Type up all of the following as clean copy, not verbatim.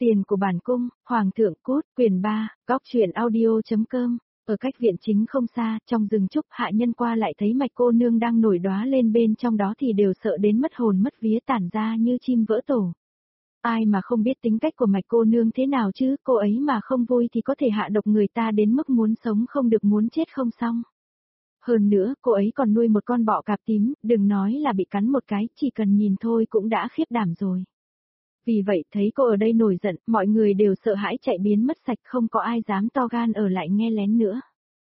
Tiền của bản cung, Hoàng thượng cút, quyền 3, góc truyện audio.com. Ở cách viện chính không xa, trong rừng trúc hạ nhân qua lại thấy Mạch cô nương đang nổi đóa lên bên trong đó thì đều sợ đến mất hồn mất vía tản ra như chim vỡ tổ. Ai mà không biết tính cách của Mạch cô nương thế nào chứ, cô ấy mà không vui thì có thể hạ độc người ta đến mức muốn sống không được muốn chết không xong. Hơn nữa, cô ấy còn nuôi một con bọ cạp tím, đừng nói là bị cắn một cái, chỉ cần nhìn thôi cũng đã khiếp đảm rồi. Vì vậy thấy cô ở đây nổi giận, mọi người đều sợ hãi chạy biến mất sạch, không có ai dám to gan ở lại nghe lén nữa.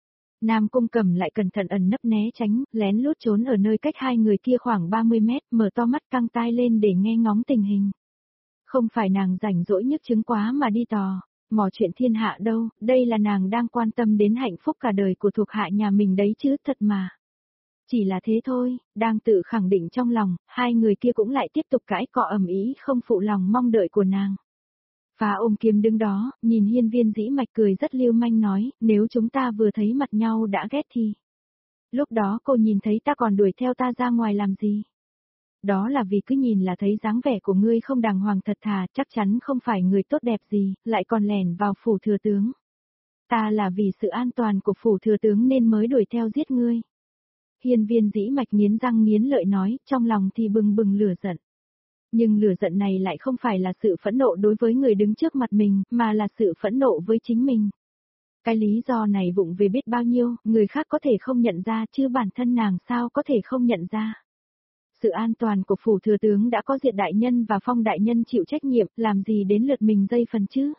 Nam Cung Cẩm lại cẩn thận ẩn nấp né tránh, lén lút trốn ở nơi cách hai người kia khoảng 30 mét, mở to mắt căng tai lên để nghe ngóng tình hình. Không phải nàng rảnh rỗi nhức chứng quá mà đi tò mò chuyện thiên hạ đâu, đây là nàng đang quan tâm đến hạnh phúc cả đời của thuộc hạ nhà mình đấy chứ, thật mà. Chỉ là thế thôi, đang tự khẳng định trong lòng, hai người kia cũng lại tiếp tục cãi cọ ầm ĩ không phụ lòng mong đợi của nàng. Phá ôm kiếm đứng đó, nhìn Hiên Viên Dĩ Mạch cười rất lưu manh nói, nếu chúng ta vừa thấy mặt nhau đã ghét thì. Lúc đó cô nhìn thấy ta còn đuổi theo ta ra ngoài làm gì? Đó là vì cứ nhìn là thấy dáng vẻ của ngươi không đàng hoàng thật thà, chắc chắn không phải người tốt đẹp gì, lại còn lẻn vào phủ thừa tướng. Ta là vì sự an toàn của phủ thừa tướng nên mới đuổi theo giết ngươi. Hiên Viên Dĩ Mạch nghiến răng nghiến lợi nói, trong lòng thì bừng bừng lửa giận. Nhưng lửa giận này lại không phải là sự phẫn nộ đối với người đứng trước mặt mình, mà là sự phẫn nộ với chính mình. Cái lý do này vụng về biết bao nhiêu, người khác có thể không nhận ra chứ bản thân nàng sao có thể không nhận ra. Sự an toàn của phủ thừa tướng đã có Diệt đại nhân và Phong đại nhân chịu trách nhiệm, làm gì đến lượt mình dây phần chứ.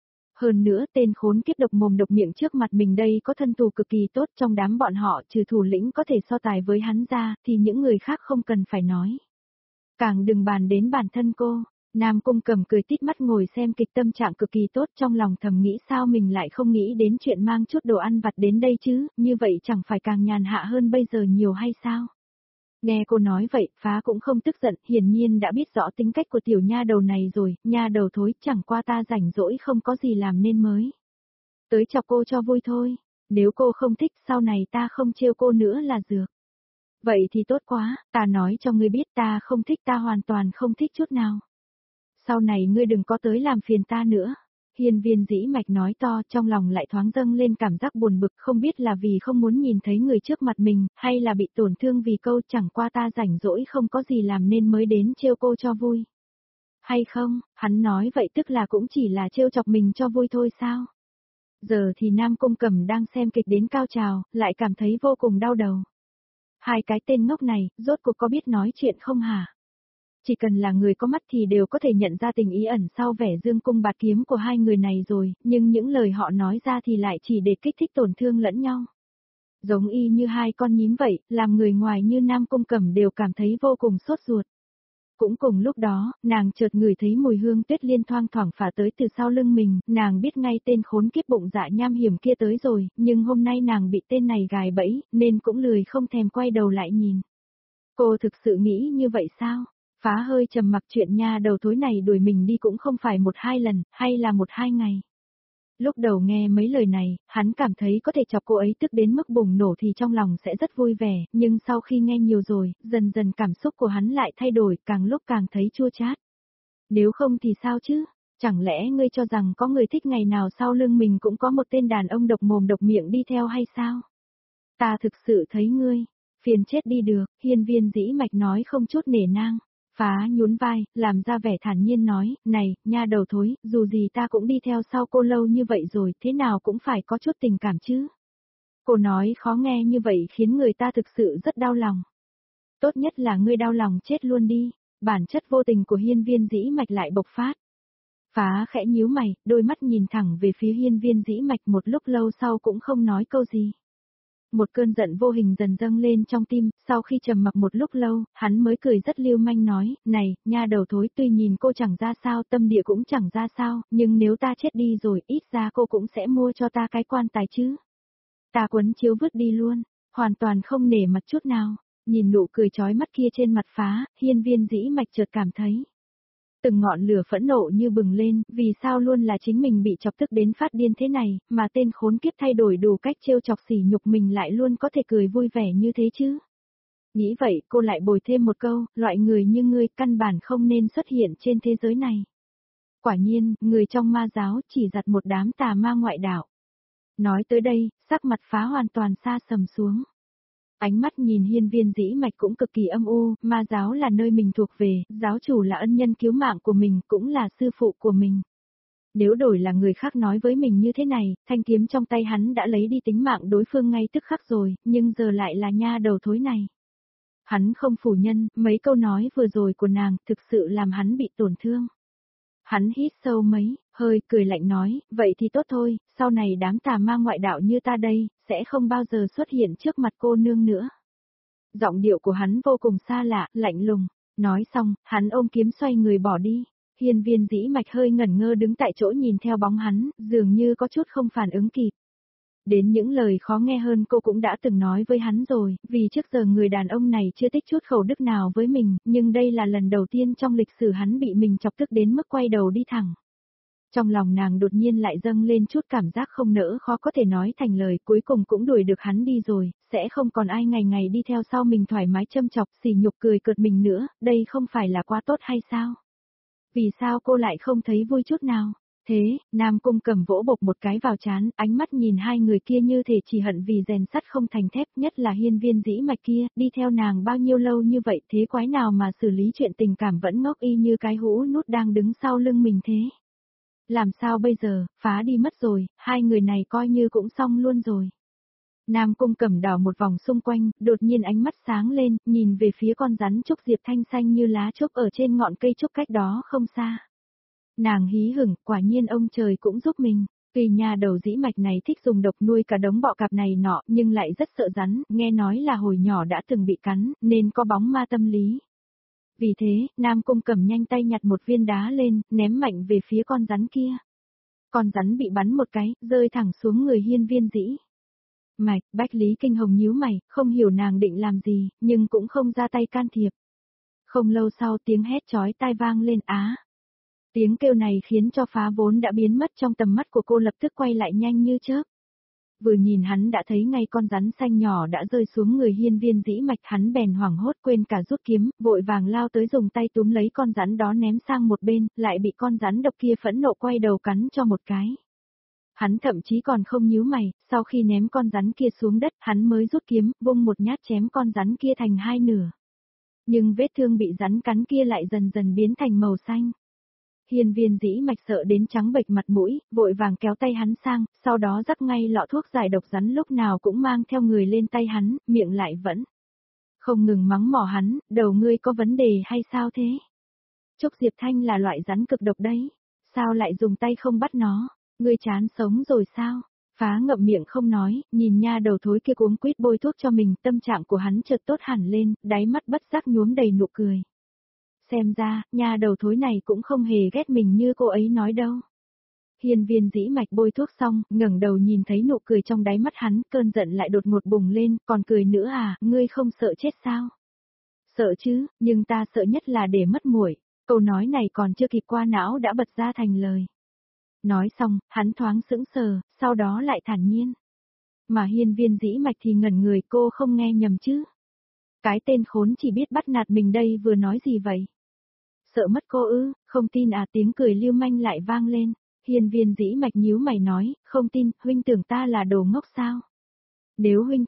Hơn nữa tên khốn kiếp độc mồm độc miệng trước mặt mình đây có thân tù cực kỳ tốt, trong đám bọn họ trừ thủ lĩnh có thể so tài với hắn ra, thì những người khác không cần phải nói. Càng đừng bàn đến bản thân cô. Nam Cung Cẩm cười tít mắt ngồi xem kịch, tâm trạng cực kỳ tốt, trong lòng thầm nghĩ sao mình lại không nghĩ đến chuyện mang chút đồ ăn vặt đến đây chứ, như vậy chẳng phải càng nhàn hạ hơn bây giờ nhiều hay sao? Nghe cô nói vậy, Phá cũng không tức giận, hiển nhiên đã biết rõ tính cách của tiểu nha đầu này rồi, nha đầu thối, chẳng qua ta rảnh rỗi không có gì làm nên mới. Tới chọc cô cho vui thôi, nếu cô không thích sau này ta không trêu cô nữa là dược. Vậy thì tốt quá, ta nói cho ngươi biết ta không thích, ta hoàn toàn không thích chút nào. Sau này ngươi đừng có tới làm phiền ta nữa. Hiên Viên Dĩ Mạch nói to, trong lòng lại thoáng dâng lên cảm giác buồn bực, không biết là vì không muốn nhìn thấy người trước mặt mình, hay là bị tổn thương vì câu chẳng qua ta rảnh rỗi không có gì làm nên mới đến trêu cô cho vui. Hay không, hắn nói vậy tức là cũng chỉ là trêu chọc mình cho vui thôi sao? Giờ thì Nam Cung Cẩm đang xem kịch đến cao trào, lại cảm thấy vô cùng đau đầu. Hai cái tên ngốc này, rốt cuộc có biết nói chuyện không hả? Chỉ cần là người có mắt thì đều có thể nhận ra tình ý ẩn sau vẻ dương cung bạt kiếm của hai người này rồi, nhưng những lời họ nói ra thì lại chỉ để kích thích tổn thương lẫn nhau. Giống y như hai con nhím vậy, làm người ngoài như Nam Cung Cẩm đều cảm thấy vô cùng sốt ruột. Cũng cùng lúc đó, nàng chợt ngửi thấy mùi hương Tuyết Liên thoang thoảng phả tới từ sau lưng mình, nàng biết ngay tên khốn kiếp bụng dạ nham hiểm kia tới rồi, nhưng hôm nay nàng bị tên này gài bẫy, nên cũng lười không thèm quay đầu lại nhìn. Cô thực sự nghĩ như vậy sao? Phá hơi trầm mặc, chuyện nha đầu thối này đuổi mình đi cũng không phải 1-2 lần, hay là 1-2 ngày. Lúc đầu nghe mấy lời này, hắn cảm thấy có thể chọc cô ấy tức đến mức bùng nổ thì trong lòng sẽ rất vui vẻ, nhưng sau khi nghe nhiều rồi, dần dần cảm xúc của hắn lại thay đổi, càng lúc càng thấy chua chát. Nếu không thì sao chứ? Chẳng lẽ ngươi cho rằng có người thích ngày nào sau lưng mình cũng có một tên đàn ông độc mồm độc miệng đi theo hay sao? Ta thực sự thấy ngươi phiền chết đi được, Hiên Viên Dĩ Mạch nói không chút nể nang. Phá nhún vai, làm ra vẻ thản nhiên nói, này, nha đầu thối, dù gì ta cũng đi theo sau cô lâu như vậy rồi, thế nào cũng phải có chút tình cảm chứ. Cô nói khó nghe như vậy khiến người ta thực sự rất đau lòng. Tốt nhất là ngươi đau lòng chết luôn đi, bản chất vô tình của Hiên Viên Dĩ Mạch lại bộc phát. Phá khẽ nhíu mày, đôi mắt nhìn thẳng về phía Hiên Viên Dĩ Mạch, một lúc lâu sau cũng không nói câu gì. Một cơn giận vô hình dần dâng lên trong tim, sau khi trầm mặc một lúc lâu, hắn mới cười rất lưu manh nói, này, nha đầu thối, tuy nhìn cô chẳng ra sao, tâm địa cũng chẳng ra sao, nhưng nếu ta chết đi rồi, ít ra cô cũng sẽ mua cho ta cái quan tài chứ. Ta quấn chiếu vứt đi luôn, hoàn toàn không nể mặt chút nào. Nhìn nụ cười chói mắt kia trên mặt Phá, Hiên Viên Dĩ Mạch chợt cảm thấy từng ngọn lửa phẫn nộ như bừng lên, vì sao luôn là chính mình bị chọc tức đến phát điên thế này, mà tên khốn kiếp thay đổi đủ cách trêu chọc sỉ nhục mình lại luôn có thể cười vui vẻ như thế chứ. Nghĩ vậy, cô lại bồi thêm một câu, loại người như ngươi căn bản không nên xuất hiện trên thế giới này. Quả nhiên, người trong ma giáo chỉ giặt một đám tà ma ngoại đạo. Nói tới đây, sắc mặt phá hoàn toàn xa sầm xuống. Ánh mắt nhìn hiên viên dĩ mạch cũng cực kỳ âm u, ma giáo là nơi mình thuộc về, giáo chủ là ân nhân cứu mạng của mình, cũng là sư phụ của mình. Nếu đổi là người khác nói với mình như thế này, thanh kiếm trong tay hắn đã lấy đi tính mạng đối phương ngay tức khắc rồi, nhưng giờ lại là nha đầu thối này. Hắn không phủ nhận, mấy câu nói vừa rồi của nàng thực sự làm hắn bị tổn thương. Hắn hít sâu mấy, hơi cười lạnh nói, vậy thì tốt thôi, sau này đám tà ma ngoại đạo như ta đây, sẽ không bao giờ xuất hiện trước mặt cô nương nữa. Giọng điệu của hắn vô cùng xa lạ, lạnh lùng. Nói xong, hắn ôm kiếm xoay người bỏ đi. Hiên viên dĩ mạch hơi ngẩn ngơ đứng tại chỗ nhìn theo bóng hắn, dường như có chút không phản ứng kịp. Đến những lời khó nghe hơn cô cũng đã từng nói với hắn rồi, vì trước giờ người đàn ông này chưa tích chút khẩu đức nào với mình, nhưng đây là lần đầu tiên trong lịch sử hắn bị mình chọc tức đến mức quay đầu đi thẳng. Trong lòng nàng đột nhiên lại dâng lên chút cảm giác không nỡ khó có thể nói thành lời, cuối cùng cũng đuổi được hắn đi rồi, sẽ không còn ai ngày ngày đi theo sau mình thoải mái châm chọc sỉ nhục cười cợt mình nữa, đây không phải là quá tốt hay sao? Vì sao cô lại không thấy vui chút nào? Thế, Nam Cung Cầm vỗ bộc một cái vào trán, ánh mắt nhìn hai người kia như thể chỉ hận vì rèn sắt không thành thép, nhất là hiên viên dĩ mạch kia, đi theo nàng bao nhiêu lâu như vậy thế quái nào mà xử lý chuyện tình cảm vẫn ngốc y như cái hũ nút đang đứng sau lưng mình thế. Làm sao bây giờ, phá đi mất rồi, hai người này coi như cũng xong luôn rồi. Nam Cung Cầm đảo một vòng xung quanh, đột nhiên ánh mắt sáng lên, nhìn về phía con rắn trúc diệp thanh xanh như lá trúc ở trên ngọn cây trúc cách đó không xa. Nàng hí hửng, quả nhiên ông trời cũng giúp mình. Vì nhà đầu dĩ mạch này thích dùng độc nuôi cả đống bọ cạp này nọ, nhưng lại rất sợ rắn, nghe nói là hồi nhỏ đã từng bị cắn, nên có bóng ma tâm lý. Vì thế, Nam Cung Cầm nhanh tay nhặt một viên đá lên, ném mạnh về phía con rắn kia. Con rắn bị bắn một cái, rơi thẳng xuống người hiên viên dĩ mạch. Bách Lý Kinh Hồng nhíu mày, không hiểu nàng định làm gì, nhưng cũng không ra tay can thiệp. Không lâu sau tiếng hét chói tai vang lên á. Tiếng kêu này khiến cho phá vốn đã biến mất trong tầm mắt của cô lập tức quay lại nhanh như chớp. Vừa nhìn hắn đã thấy ngay con rắn xanh nhỏ đã rơi xuống người hiên viên dĩ mạch, hắn bèn hoảng hốt quên cả rút kiếm, vội vàng lao tới dùng tay túm lấy con rắn đó ném sang một bên, lại bị con rắn độc kia phẫn nộ quay đầu cắn cho một cái. Hắn thậm chí còn không nhíu mày, sau khi ném con rắn kia xuống đất, hắn mới rút kiếm, vung một nhát chém con rắn kia thành hai nửa. Nhưng vết thương bị rắn cắn kia lại dần dần biến thành màu xanh. Hiên viên dĩ mạch sợ đến trắng bệch mặt mũi, vội vàng kéo tay hắn sang, sau đó rắc ngay lọ thuốc giải độc rắn lúc nào cũng mang theo người lên tay hắn, miệng lại vẫn không ngừng mắng mỏ hắn, đầu ngươi có vấn đề hay sao thế? Trúc Diệp Thanh là loại rắn cực độc đấy, sao lại dùng tay không bắt nó, ngươi chán sống rồi sao? Phá ngậm miệng không nói, nhìn nha đầu thối kia cuống quýt bôi thuốc cho mình, tâm trạng của hắn chợt tốt hẳn lên, đáy mắt bất giác nhuốm đầy nụ cười. Xem ra, nha đầu thối này cũng không hề ghét mình như cô ấy nói đâu. Hiên viên dĩ mạch bôi thuốc xong, ngẩng đầu nhìn thấy nụ cười trong đáy mắt hắn, cơn giận lại đột ngột bùng lên, còn cười nữa à, ngươi không sợ chết sao? Sợ chứ, nhưng ta sợ nhất là để mất muội. Câu nói này còn chưa kịp qua não đã bật ra thành lời. Nói xong, hắn thoáng sững sờ, sau đó lại thản nhiên. Mà hiên viên dĩ mạch thì ngẩn người, cô không nghe nhầm chứ. Cái tên khốn chỉ biết bắt nạt mình đây vừa nói gì vậy? Sợ mất cô ư, không tin à, tiếng cười lưu manh lại vang lên. Hiên viên dĩ mạch nhíu mày nói, không tin, huynh tưởng ta là đồ ngốc sao? Nếu huynh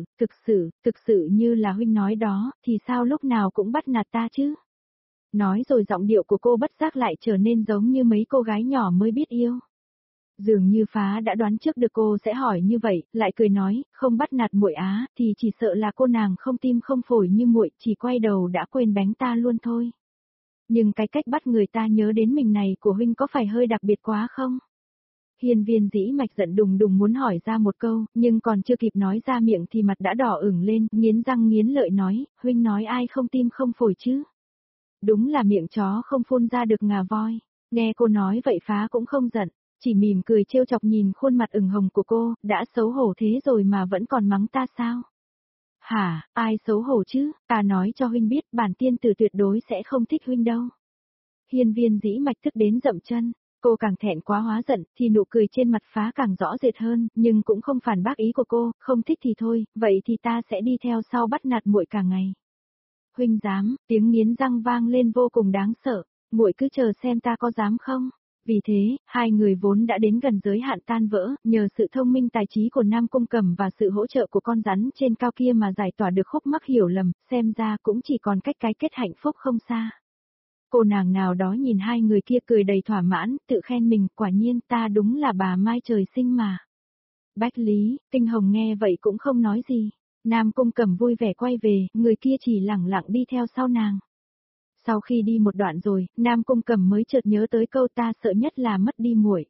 thực sự như là huynh nói đó, thì sao lúc nào cũng bắt nạt ta chứ? Nói rồi giọng điệu của cô bất giác lại trở nên giống như mấy cô gái nhỏ mới biết yêu. Dường như phá đã đoán trước được cô sẽ hỏi như vậy, lại cười nói, không bắt nạt muội á, thì chỉ sợ là cô nàng không tim không phổi như muội, chỉ quay đầu đã quên bánh ta luôn thôi. Nhưng cái cách bắt người ta nhớ đến mình này của huynh có phải hơi đặc biệt quá không? Hiên viên dĩ mạch giận đùng đùng muốn hỏi ra một câu, nhưng còn chưa kịp nói ra miệng thì mặt đã đỏ ửng lên, nghiến răng nghiến lợi nói, huynh nói ai không tim không phổi chứ? Đúng là miệng chó không phun ra được ngà voi. Nghe cô nói vậy phá cũng không giận, chỉ mỉm cười trêu chọc nhìn khuôn mặt ửng hồng của cô, đã xấu hổ thế rồi mà vẫn còn mắng ta sao? Hả, ai xấu hổ chứ, ta nói cho huynh biết bản tiên tử tuyệt đối sẽ không thích huynh đâu. Hiên viên dĩ mạch tức đến dậm chân, cô càng thẹn quá hóa giận thì nụ cười trên mặt phá càng rõ rệt hơn, nhưng cũng không phản bác ý của cô, không thích thì thôi, vậy thì ta sẽ đi theo sau bắt nạt muội cả ngày. Huynh dám, tiếng nghiến răng vang lên vô cùng đáng sợ, muội cứ chờ xem ta có dám không. Vì thế, hai người vốn đã đến gần giới hạn tan vỡ, nhờ sự thông minh tài trí của Nam Cung Cẩm và sự hỗ trợ của con rắn trên cao kia mà giải tỏa được khúc mắc hiểu lầm, xem ra cũng chỉ còn cách cái kết hạnh phúc không xa. Cô nàng nào đó nhìn hai người kia cười đầy thỏa mãn, tự khen mình, quả nhiên ta đúng là bà Mai trời sinh mà. Bách Lý, Kinh Hồng nghe vậy cũng không nói gì. Nam Cung Cẩm vui vẻ quay về, người kia chỉ lẳng lặng đi theo sau nàng. Sau khi đi một đoạn rồi, Nam Cung Cẩm mới chợt nhớ tới câu ta sợ nhất là mất đi muội.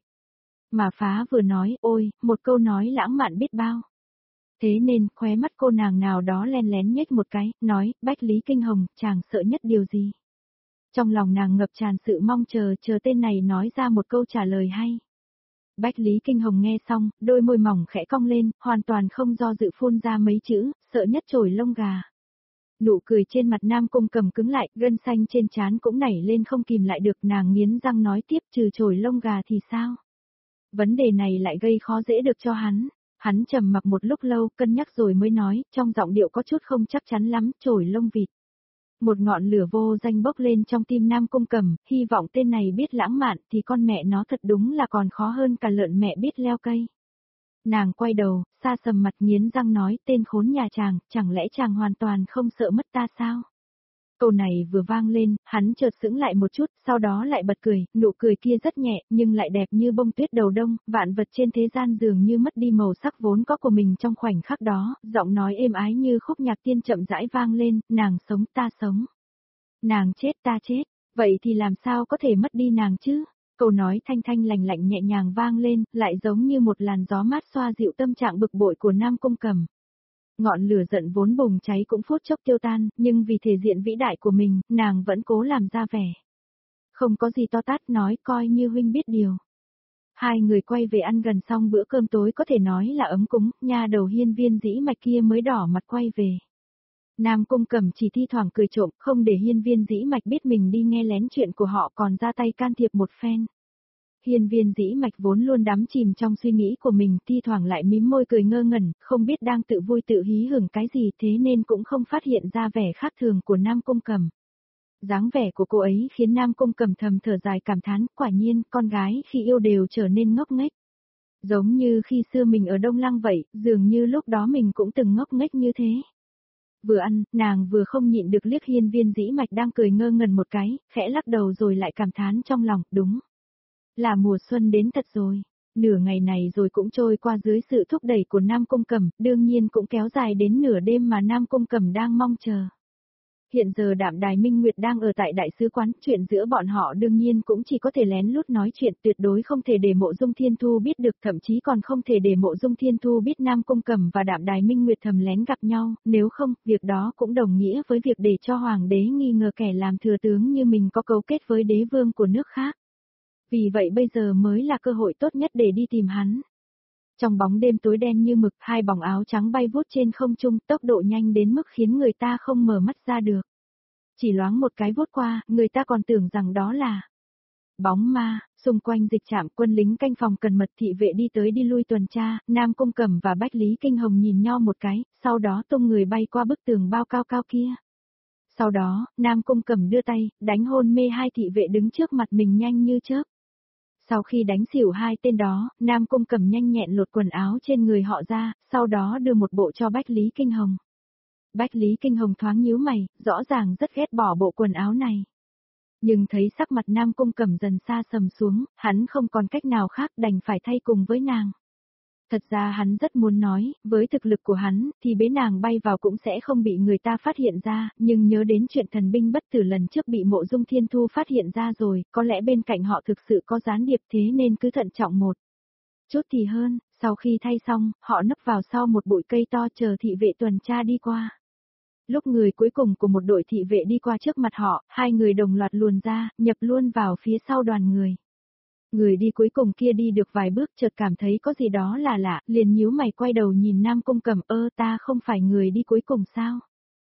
Mà phá vừa nói, ôi, một câu nói lãng mạn biết bao. Thế nên, khóe mắt cô nàng nào đó len lén nhếch một cái, nói, Bách Lý Kinh Hồng, chàng sợ nhất điều gì? Trong lòng nàng ngập tràn sự mong chờ tên này nói ra một câu trả lời hay. Bách Lý Kinh Hồng nghe xong, đôi môi mỏng khẽ cong lên, hoàn toàn không do dự phun ra mấy chữ, sợ nhất chổi lông gà. Nụ cười trên mặt Nam Cung Cẩm cứng lại, gân xanh trên trán cũng nảy lên không kìm lại được, nàng nghiến răng nói tiếp, trừ chổi lông gà thì sao? Vấn đề này lại gây khó dễ được cho hắn. Hắn trầm mặc một lúc lâu, cân nhắc rồi mới nói, trong giọng điệu có chút không chắc chắn lắm, chổi lông vịt. Một ngọn lửa vô danh bốc lên trong tim Nam Cung Cẩm, hy vọng tên này biết lãng mạn thì con mẹ nó thật đúng là còn khó hơn cả lợn mẹ biết leo cây. Nàng quay đầu, xa sầm mặt nghiến răng nói, tên khốn nhà chàng, chẳng lẽ chàng hoàn toàn không sợ mất ta sao? Câu này vừa vang lên, hắn chợt sững lại một chút, sau đó lại bật cười, nụ cười kia rất nhẹ, nhưng lại đẹp như bông tuyết đầu đông, vạn vật trên thế gian dường như mất đi màu sắc vốn có của mình trong khoảnh khắc đó, giọng nói êm ái như khúc nhạc tiên chậm rãi vang lên, nàng sống ta sống. Nàng chết ta chết, vậy thì làm sao có thể mất đi nàng chứ? Câu nói thanh thanh lành lạnh nhẹ nhàng vang lên, lại giống như một làn gió mát xoa dịu tâm trạng bực bội của Nam Cung Cẩm. Ngọn lửa giận vốn bùng cháy cũng phút chốc tiêu tan, nhưng vì thể diện vĩ đại của mình, nàng vẫn cố làm ra vẻ. Không có gì to tát nói coi như huynh biết điều. Hai người quay về ăn gần xong bữa cơm tối có thể nói là ấm cúng, nha đầu Hiên Viên Dĩ Mạch kia mới đỏ mặt quay về. Nam Cung Cẩm chỉ thi thoảng cười trộm, không để Hiên Viên Dĩ Mạch biết mình đi nghe lén chuyện của họ còn ra tay can thiệp một phen. Hiên Viên Dĩ Mạch vốn luôn đắm chìm trong suy nghĩ của mình, thi thoảng lại mím môi cười ngơ ngẩn, không biết đang tự vui tự hí hửng cái gì thế nên cũng không phát hiện ra vẻ khác thường của Nam Cung Cẩm. Dáng vẻ của cô ấy khiến Nam Cung Cẩm thầm thở dài cảm thán, quả nhiên, con gái khi yêu đều trở nên ngốc nghếch. Giống như khi xưa mình ở Đông Lăng vậy, dường như lúc đó mình cũng từng ngốc nghếch như thế. Vừa ăn, nàng vừa không nhịn được liếc Hiên Viên Dĩ Mạch đang cười ngơ ngẩn một cái, khẽ lắc đầu rồi lại cảm thán trong lòng, đúng. Là mùa xuân đến thật rồi. Nửa ngày này rồi cũng trôi qua dưới sự thúc đẩy của Nam Cung Cẩm, đương nhiên cũng kéo dài đến nửa đêm mà Nam Cung Cẩm đang mong chờ. Hiện giờ Đạm Đài Minh Nguyệt đang ở tại đại sứ quán, chuyện giữa bọn họ đương nhiên cũng chỉ có thể lén lút nói chuyện, tuyệt đối không thể để Mộ Dung Thiên Thu biết được, thậm chí còn không thể để Mộ Dung Thiên Thu biết Nam Cung Cẩm và Đạm Đài Minh Nguyệt thầm lén gặp nhau, nếu không, việc đó cũng đồng nghĩa với việc để cho hoàng đế nghi ngờ kẻ làm thừa tướng như mình có cấu kết với đế vương của nước khác. Vì vậy bây giờ mới là cơ hội tốt nhất để đi tìm hắn. Trong bóng đêm tối đen như mực, hai bóng áo trắng bay vút trên không trung, tốc độ nhanh đến mức khiến người ta không mở mắt ra được. Chỉ loáng một cái vút qua, người ta còn tưởng rằng đó là bóng ma. Xung quanh dịch trạm, quân lính canh phòng cần mật thị vệ đi tới đi lui tuần tra, Nam Cung Cẩm và Bách Lý Kinh Hồng nhìn nhau một cái, sau đó tung người bay qua bức tường bao cao cao kia. Sau đó, Nam Cung Cẩm đưa tay, đánh hôn mê hai thị vệ đứng trước mặt mình nhanh như chớp. Sau khi đánh xỉu hai tên đó, Nam Cung Cẩm nhanh nhẹn lột quần áo trên người họ ra, sau đó đưa một bộ cho Bách Lý Kinh Hồng. Bách Lý Kinh Hồng thoáng nhíu mày, rõ ràng rất ghét bỏ bộ quần áo này. Nhưng thấy sắc mặt Nam Cung Cẩm dần xa sầm xuống, hắn không còn cách nào khác đành phải thay cùng với nàng. Thật ra hắn rất muốn nói, với thực lực của hắn, thì bế nàng bay vào cũng sẽ không bị người ta phát hiện ra, nhưng nhớ đến chuyện thần binh bất tử lần trước bị Mộ Dung Thiên Thu phát hiện ra rồi, có lẽ bên cạnh họ thực sự có gián điệp thế nên cứ thận trọng một chút thì hơn, sau khi thay xong, họ nấp vào sau một bụi cây to chờ thị vệ tuần tra đi qua. Lúc người cuối cùng của một đội thị vệ đi qua trước mặt họ, hai người đồng loạt luồn ra, nhập luôn vào phía sau đoàn người. Người đi cuối cùng kia đi được vài bước chợt cảm thấy có gì đó là lạ, liền nhíu mày quay đầu nhìn Nam Cung Cẩm, ta không phải người đi cuối cùng sao?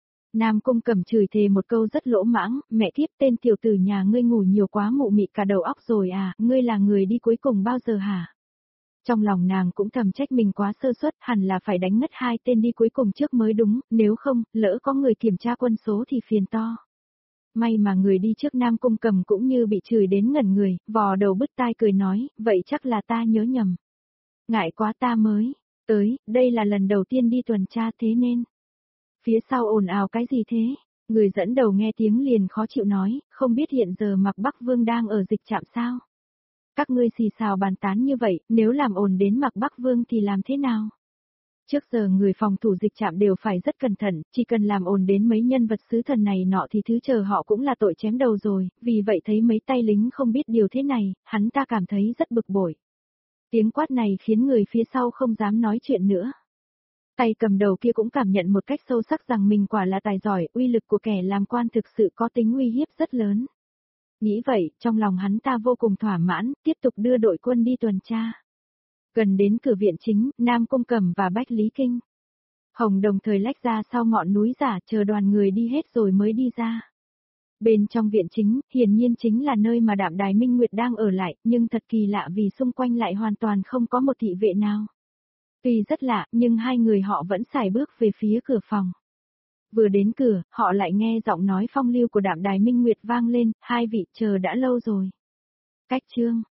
Nam Cung Cẩm chửi thề một câu rất lỗ mãng, mẹ kiếp tên tiểu tử nhà ngươi ngủ nhiều quá mụ mị cả đầu óc rồi à, ngươi là người đi cuối cùng bao giờ hả? Trong lòng nàng cũng thầm trách mình quá sơ suất, hẳn là phải đánh ngất hai tên đi cuối cùng trước mới đúng, nếu không, lỡ có người kiểm tra quân số thì phiền to. May mà người đi trước Nam Cung Cầm cũng như bị chửi đến ngẩn người, vò đầu bứt tai cười nói, vậy chắc là ta nhớ nhầm. Ngại quá ta mới tới, đây là lần đầu tiên đi tuần tra thế nên. Phía sau ồn ào cái gì thế? Người dẫn đầu nghe tiếng liền khó chịu nói, không biết hiện giờ Mạc Bắc Vương đang ở dịch trạm sao? Các ngươi xì xào bàn tán như vậy, nếu làm ồn đến Mạc Bắc Vương thì làm thế nào? Trước giờ người phòng thủ dịch trạm đều phải rất cẩn thận, chỉ cần làm ồn đến mấy nhân vật sứ thần này nọ thì thứ chờ họ cũng là tội chém đầu rồi, vì vậy thấy mấy tay lính không biết điều thế này, hắn ta cảm thấy rất bực bội. Tiếng quát này khiến người phía sau không dám nói chuyện nữa. Tay cầm đầu kia cũng cảm nhận một cách sâu sắc rằng mình quả là tài giỏi, uy lực của kẻ làm quan thực sự có tính uy hiếp rất lớn. Nghĩ vậy, trong lòng hắn ta vô cùng thỏa mãn, tiếp tục đưa đội quân đi tuần tra. Gần đến cửa viện chính, Nam Cung Cẩm và Bách Lý Kinh. Hồng đồng thời lách ra sau ngọn núi giả chờ đoàn người đi hết rồi mới đi ra. Bên trong viện chính, hiển nhiên chính là nơi mà Đạm Đài Minh Nguyệt đang ở lại, nhưng thật kỳ lạ vì xung quanh lại hoàn toàn không có một thị vệ nào. Tuy rất lạ, nhưng hai người họ vẫn sải bước về phía cửa phòng. Vừa đến cửa, họ lại nghe giọng nói phong lưu của Đạm Đài Minh Nguyệt vang lên, hai vị chờ đã lâu rồi. Cách chương